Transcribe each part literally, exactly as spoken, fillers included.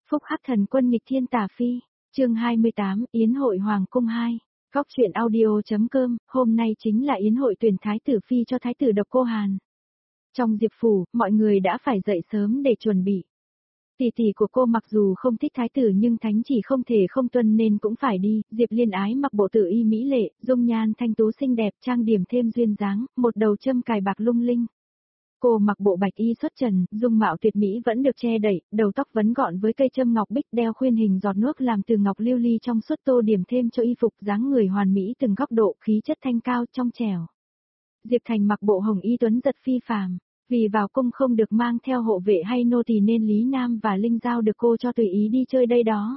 Phúc Hắc Thần Quân nghịch thiên tà phi, chương hai mươi tám, Yến hội Hoàng cung hai. Góc truyện audio.com, hôm nay chính là yến hội tuyển thái tử phi cho thái tử Độc Cô Hàn. Trong Diệp phủ, mọi người đã phải dậy sớm để chuẩn bị. Tỷ tỷ của cô mặc dù không thích thái tử nhưng thánh chỉ không thể không tuân nên cũng phải đi. Diệp Liên Ái mặc bộ tử y mỹ lệ, dung nhan thanh tú xinh đẹp, trang điểm thêm duyên dáng, một đầu châm cài bạc lung linh. Cô mặc bộ bạch y xuất trần, dung mạo tuyệt mỹ vẫn được che đậy, đầu tóc vấn gọn với cây châm ngọc bích, đeo khuyên hình giọt nước làm từ ngọc lưu ly trong suốt, tô điểm thêm cho y phục, dáng người hoàn mỹ từng góc độ, khí chất thanh cao trong trẻo. Diệp Thành mặc bộ hồng y tuấn giật phi phàm, vì vào cung không được mang theo hộ vệ hay nô tỳ nên Lý Nam và Linh Giao được cô cho tùy ý đi chơi đây đó.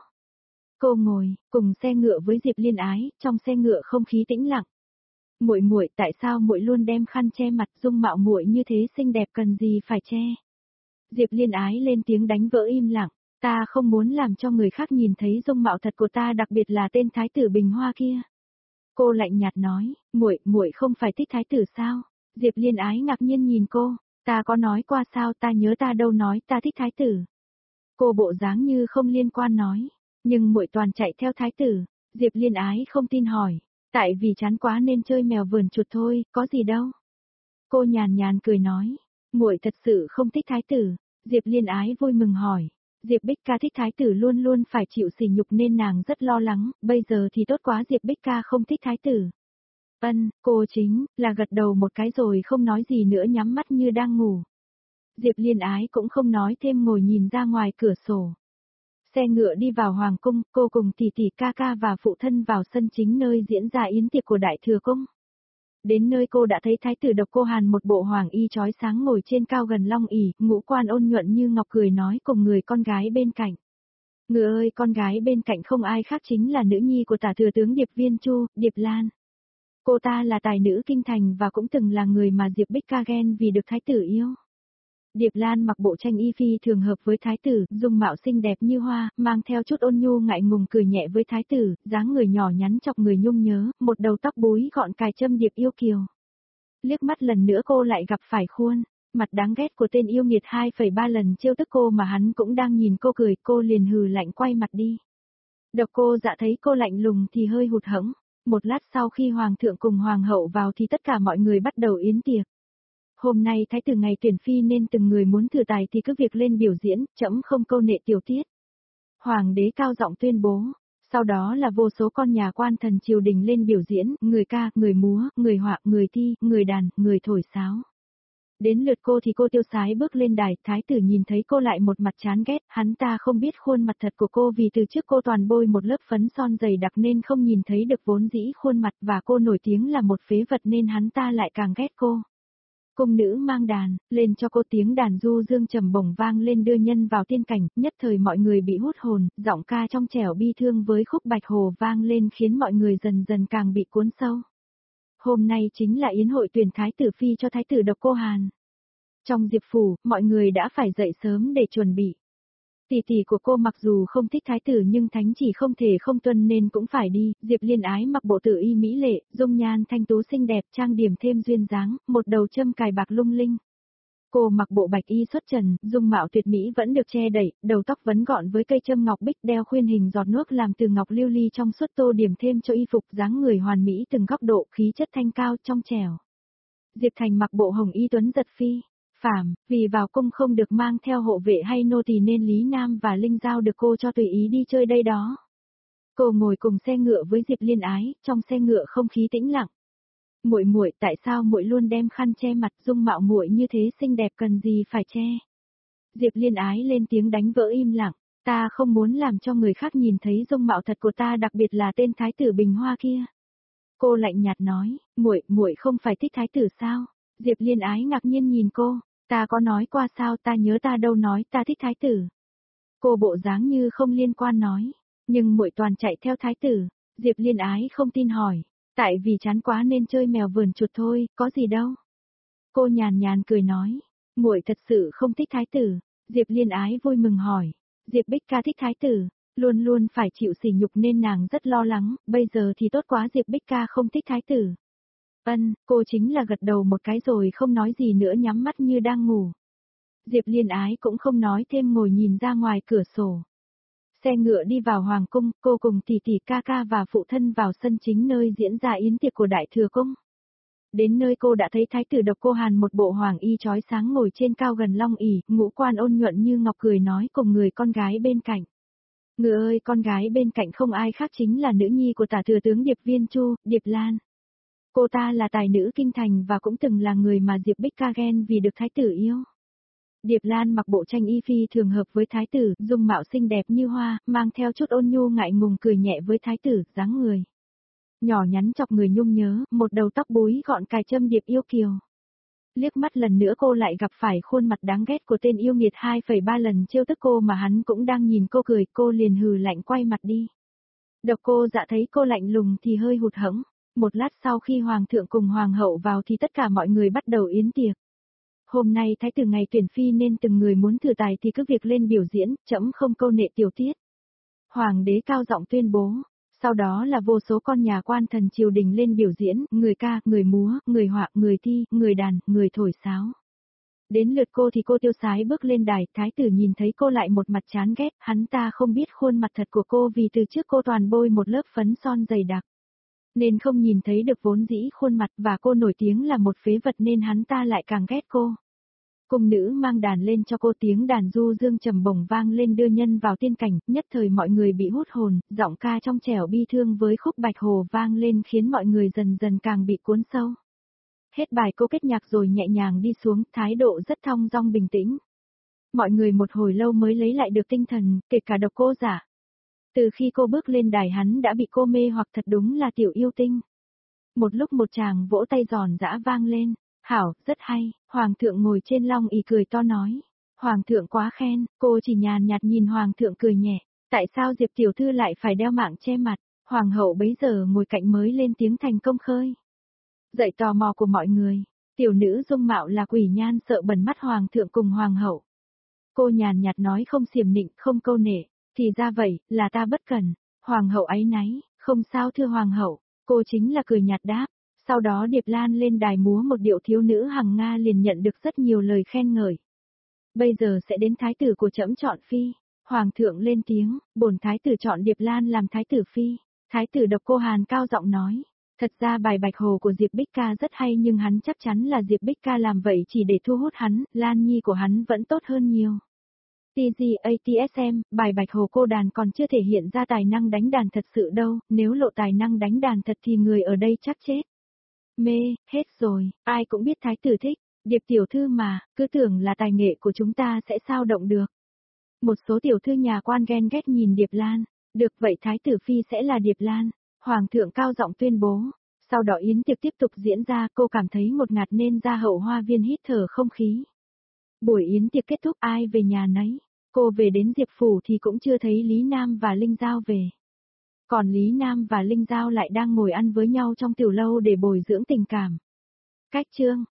Cô ngồi cùng xe ngựa với Diệp Liên Ái, trong xe ngựa không khí tĩnh lặng. Muội muội, tại sao muội luôn đem khăn che mặt, dung mạo muội như thế xinh đẹp cần gì phải che? Diệp Liên Ái lên tiếng đánh vỡ im lặng, ta không muốn làm cho người khác nhìn thấy dung mạo thật của ta, đặc biệt là tên thái tử Bình Hoa kia. Cô lạnh nhạt nói, muội, muội không phải thích thái tử sao? Diệp Liên Ái ngạc nhiên nhìn cô, ta có nói qua sao, ta nhớ ta đâu nói ta thích thái tử. Cô bộ dáng như không liên quan nói, nhưng muội toàn chạy theo thái tử. Diệp Liên Ái không tin hỏi. Tại vì chán quá nên chơi mèo vườn chuột thôi, có gì đâu. Cô nhàn nhàn cười nói, muội thật sự không thích thái tử. Diệp Liên Ái vui mừng hỏi, Diệp Bích Ca thích thái tử luôn luôn phải chịu sỉ nhục nên nàng rất lo lắng, bây giờ thì tốt quá Diệp Bích Ca không thích thái tử. Ân, cô chính là gật đầu một cái rồi không nói gì nữa, nhắm mắt như đang ngủ. Diệp Liên Ái cũng không nói thêm, ngồi nhìn ra ngoài cửa sổ. Xe ngựa đi vào hoàng cung, cô cùng tỷ tỷ ca ca và phụ thân vào sân chính nơi diễn ra yến tiệc của đại thừa cung. Đến nơi cô đã thấy thái tử Độc Cô Hàn một bộ hoàng y chói sáng ngồi trên cao gần long ỷ, ngũ quan ôn nhuận như ngọc, cười nói cùng người con gái bên cạnh. Ngựa ơi, con gái bên cạnh không ai khác chính là nữ nhi của tả thừa tướng Điệp Viên Chu, Điệp Lan. Cô ta là tài nữ kinh thành và cũng từng là người mà Diệp Bích Ca ghen vì được thái tử yêu. Điệp Lan mặc bộ tranh y phi thường hợp với thái tử, dung mạo xinh đẹp như hoa, mang theo chút ôn nhu ngại ngùng, cười nhẹ với thái tử, dáng người nhỏ nhắn chọc người nhung nhớ, một đầu tóc búi gọn cài châm điệp yêu kiều. Liếc mắt lần nữa cô lại gặp phải khuôn mặt đáng ghét của tên yêu nghiệt hai phẩy ba lần trêu tức cô mà hắn cũng đang nhìn cô cười, cô liền hừ lạnh quay mặt đi. Độc Cô Dạ thấy cô lạnh lùng thì hơi hụt hẫng. Một lát sau khi hoàng thượng cùng hoàng hậu vào thì tất cả mọi người bắt đầu yến tiệc. Hôm nay thái tử ngày tuyển phi nên từng người muốn thử tài thì cứ việc lên biểu diễn, trẫm không câu nệ tiểu tiết. Hoàng đế cao giọng tuyên bố, sau đó là vô số con nhà quan thần triều đình lên biểu diễn, người ca, người múa, người họa, người thi, người đàn, người thổi sáo. Đến lượt cô thì cô tiêu sái bước lên đài, thái tử nhìn thấy cô lại một mặt chán ghét, hắn ta không biết khuôn mặt thật của cô vì từ trước cô toàn bôi một lớp phấn son dày đặc nên không nhìn thấy được vốn dĩ khuôn mặt, và cô nổi tiếng là một phế vật nên hắn ta lại càng ghét cô. Cung nữ mang đàn, lên cho cô, tiếng đàn du dương trầm bổng vang lên đưa nhân vào tiên cảnh, nhất thời mọi người bị hút hồn, giọng ca trong trẻo bi thương với khúc bạch hồ vang lên khiến mọi người dần dần càng bị cuốn sâu. Hôm nay chính là yến hội tuyển thái tử phi cho thái tử Độc Cô Hàn. Trong Diệp phủ, mọi người đã phải dậy sớm để chuẩn bị. Tỷ tỷ của cô mặc dù không thích thái tử nhưng thánh chỉ không thể không tuân nên cũng phải đi. Diệp Liên Ái mặc bộ tử y mỹ lệ, dung nhan thanh tú xinh đẹp, trang điểm thêm duyên dáng, một đầu châm cài bạc lung linh. Cô mặc bộ bạch y xuất trần, dung mạo tuyệt mỹ vẫn được che đậy, đầu tóc vấn gọn với cây châm ngọc bích, đeo khuyên hình giọt nước làm từ ngọc lưu ly trong suốt, tô điểm thêm cho y phục, dáng người hoàn mỹ từng góc độ, khí chất thanh cao trong trẻo. Diệp Thành mặc bộ hồng y tuấn giật phi phàm, vì vào cung không được mang theo hộ vệ hay nô tỳ nên Lý Nam và Linh Giao được cô cho tùy ý đi chơi đây đó. Cô ngồi cùng xe ngựa với Diệp Liên Ái, trong xe ngựa không khí tĩnh lặng. Muội muội, tại sao muội luôn đem khăn che mặt, dung mạo muội như thế xinh đẹp cần gì phải che? Diệp Liên Ái lên tiếng đánh vỡ im lặng, ta không muốn làm cho người khác nhìn thấy dung mạo thật của ta, đặc biệt là tên thái tử Bình Hoa kia. Cô lạnh nhạt nói, muội, muội không phải thích thái tử sao? Diệp Liên Ái ngạc nhiên nhìn cô, ta có nói qua sao, ta nhớ ta đâu nói ta thích thái tử. Cô bộ dáng như không liên quan nói, nhưng muội toàn chạy theo thái tử. Diệp Liên Ái không tin hỏi, tại vì chán quá nên chơi mèo vườn chuột thôi, có gì đâu. Cô nhàn nhàn cười nói, muội thật sự không thích thái tử. Diệp Liên Ái vui mừng hỏi, Diệp Bích Ca thích thái tử, luôn luôn phải chịu sỉ nhục nên nàng rất lo lắng, bây giờ thì tốt quá Diệp Bích Ca không thích thái tử. Ân, cô chính là gật đầu một cái rồi không nói gì nữa, nhắm mắt như đang ngủ. Diệp Liên Ái cũng không nói thêm, ngồi nhìn ra ngoài cửa sổ. Xe ngựa đi vào hoàng cung, cô cùng tỷ tỷ ca ca và phụ thân vào sân chính nơi diễn ra yến tiệc của đại thừa cung. Đến nơi cô đã thấy thái tử Độc Cô Hàn một bộ hoàng y chói sáng ngồi trên cao gần long ỷ, ngũ quan ôn nhuận như ngọc cười nói cùng người con gái bên cạnh. Ngựa ơi, con gái bên cạnh không ai khác chính là nữ nhi của tả thừa tướng Điệp Viên Chu, Điệp Lan. Cô ta là tài nữ kinh thành và cũng từng là người mà Diệp Bích Ca ghen vì được thái tử yêu. Điệp Lan mặc bộ tranh y phi thường hợp với thái tử, dung mạo xinh đẹp như hoa, mang theo chút ôn nhu ngại ngùng cười nhẹ với thái tử, dáng người nhỏ nhắn chọc người nhung nhớ, một đầu tóc búi gọn cài châm điệp yêu kiều. Liếc mắt lần nữa cô lại gặp phải khuôn mặt đáng ghét của tên yêu nghiệt hai phẩy ba lần trêu tức cô mà hắn cũng đang nhìn cô cười, cô liền hừ lạnh quay mặt đi. Độc Cô Dạ thấy cô lạnh lùng thì hơi hụt hẫng. Một lát sau khi hoàng thượng cùng hoàng hậu vào thì tất cả mọi người bắt đầu yến tiệc. Hôm nay thái tử ngày tuyển phi nên từng người muốn thử tài thì cứ việc lên biểu diễn, trẫm không câu nệ tiểu tiết. Hoàng đế cao giọng tuyên bố. Sau đó là vô số con nhà quan thần triều đình lên biểu diễn, người ca, người múa, người họa, người thi, người đàn, người thổi sáo. Đến lượt cô thì cô tiêu sái bước lên đài, thái tử nhìn thấy cô lại một mặt chán ghét, hắn ta không biết khuôn mặt thật của cô vì từ trước cô toàn bôi một lớp phấn son dày đặc. Nên không nhìn thấy được vốn dĩ khuôn mặt và cô nổi tiếng là một phế vật nên hắn ta lại càng ghét cô. Cung nữ mang đàn lên cho cô, tiếng đàn du dương trầm bổng vang lên đưa nhân vào tiên cảnh, nhất thời mọi người bị hút hồn, giọng ca trong trẻo bi thương với khúc Bạch Hồ vang lên khiến mọi người dần dần càng bị cuốn sâu. Hết bài cô kết nhạc rồi nhẹ nhàng đi xuống, thái độ rất thong dong bình tĩnh. Mọi người một hồi lâu mới lấy lại được tinh thần, kể cả Độc Cô Dạ. Từ khi cô bước lên đài hắn đã bị cô mê hoặc, thật đúng là tiểu yêu tinh. Một lúc một chàng vỗ tay giòn giã vang lên. Hảo, rất hay, hoàng thượng ngồi trên long ỷ cười to nói. Hoàng thượng quá khen, cô chỉ nhàn nhạt nhìn hoàng thượng cười nhẹ. Tại sao Diệp tiểu thư lại phải đeo mạng che mặt? Hoàng hậu bấy giờ ngồi cạnh mới lên tiếng thành công khơi. Dậy tò mò của mọi người, tiểu nữ dung mạo là quỷ nhan sợ bẩn mắt hoàng thượng cùng hoàng hậu. Cô nhàn nhạt nói không xiểm nịnh, không câu nệ, thì ra vậy, là ta bất cẩn. Hoàng hậu áy náy, không sao thưa hoàng hậu, cô chính là cười nhạt đáp. Sau đó Điệp Lan lên đài múa một điệu thiếu nữ hằng Nga liền nhận được rất nhiều lời khen ngợi. Bây giờ sẽ đến thái tử của trẫm chọn phi. Hoàng thượng lên tiếng, bổn thái tử chọn Điệp Lan làm thái tử phi. Thái tử Độc Cô Hàn cao giọng nói. Thật ra bài Bạch Hồ của Diệp Bích Ca rất hay nhưng hắn chắc chắn là Diệp Bích Ca làm vậy chỉ để thu hút hắn, Lan Nhi của hắn vẫn tốt hơn nhiều. tê giê a tê ét em, bài Bạch Hồ cô đàn còn chưa thể hiện ra tài năng đánh đàn thật sự đâu, nếu lộ tài năng đánh đàn thật thì người ở đây chắc chết. Mê, hết rồi, ai cũng biết thái tử thích, Điệp tiểu thư mà, cứ tưởng là tài nghệ của chúng ta sẽ sao động được. Một số tiểu thư nhà quan ghen ghét nhìn Điệp Lan, được vậy thái tử phi sẽ là Điệp Lan, hoàng thượng cao giọng tuyên bố. Sau đó yến tiệc tiếp tục diễn ra, cô cảm thấy ngột ngạt nên ra hậu hoa viên hít thở không khí. Buổi yến tiệc kết thúc ai về nhà nấy, cô về đến Diệp phủ thì cũng chưa thấy Lý Nam và Linh Giao về. Còn Lý Nam và Linh Giao lại đang ngồi ăn với nhau trong tiểu lâu để bồi dưỡng tình cảm. Cách chương